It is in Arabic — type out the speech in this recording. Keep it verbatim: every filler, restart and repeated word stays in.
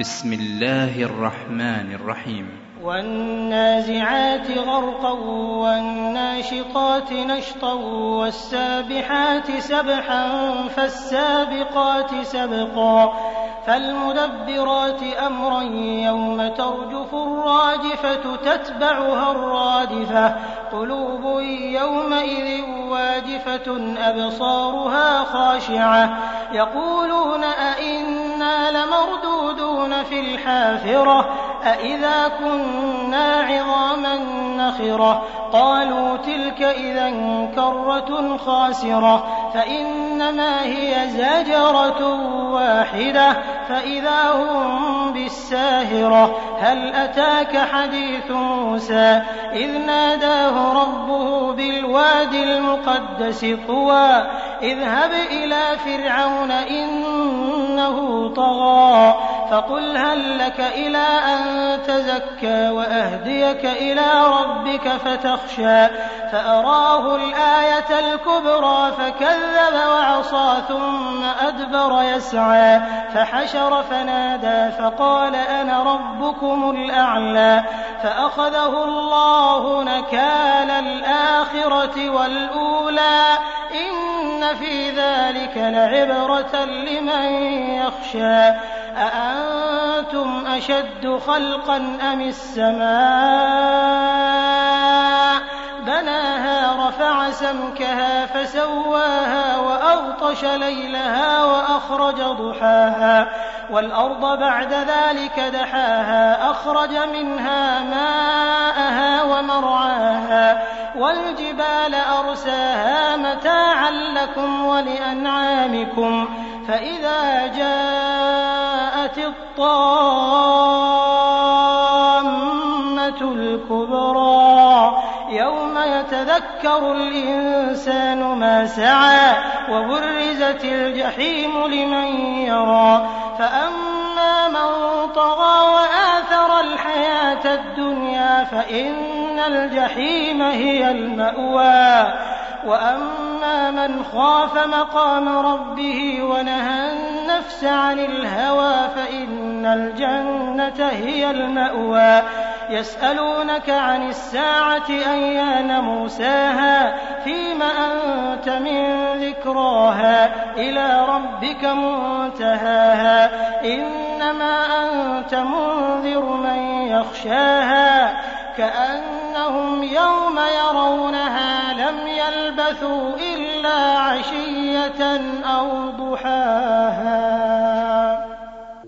بسم الله الرحمن الرحيم والنازعات غرقا والناشطات نشطا والسابحات سبحا فالسابقات سبقا فالمدبرات أمرا يوم ترجف الراجفة تتبعها الرادفة قلوب يومئذ واجفة أبصارها خاشعة يقولون أئنا لمردودون في الحافرة أئذا كنا عظاما نخرة قالوا تلك إذا كرة خاسرة فإنما هي زجرة واحدة فإذا هم بالساهرة هل أتاك حديث موسى إذ ناداه ربه بالوادي المقدس طوى اذهب إلى فرعون إنه طغى فقل هل لك إلى أن تزكى وأهديك إلى ربك فتخشى فأراه الآية الكبرى فكذب وعصى ثم أدبر يسعى فحشر فنادى فقال أنا ربكم الأعلى فأخذه الله نكال الآخرة والأولى إن في ذلك لعبرة لمن يخشى أأنتم أشد خلقا أم السماء بناها رفع سمكها فسواها وأغطش ليلها وأخرج ضحاها والأرض بعد ذلك دحاها أخرج منها ماءها ومرعاها والجبال أرساها متاعا لكم ولأنعامكم فإذا جاءت الطامة الكبرى يوم يتذكر الإنسان ما سعى وبرزت الجحيم لمن يرى فأما من طغى وآثر الحياة الدنيا فإن الجحيم هي المأوى وأما من خاف مقام ربه ونهى النفس عن الهوى فإن الجنة هي المأوى يسألونك عن الساعة أيان مرساها فيم أنت من ذكراها إلى ربك منتهاها إنما أنت منذر من يخشاها كأنهم يوم يرونها لم يلبثوا إلا عشية أو ضحاها.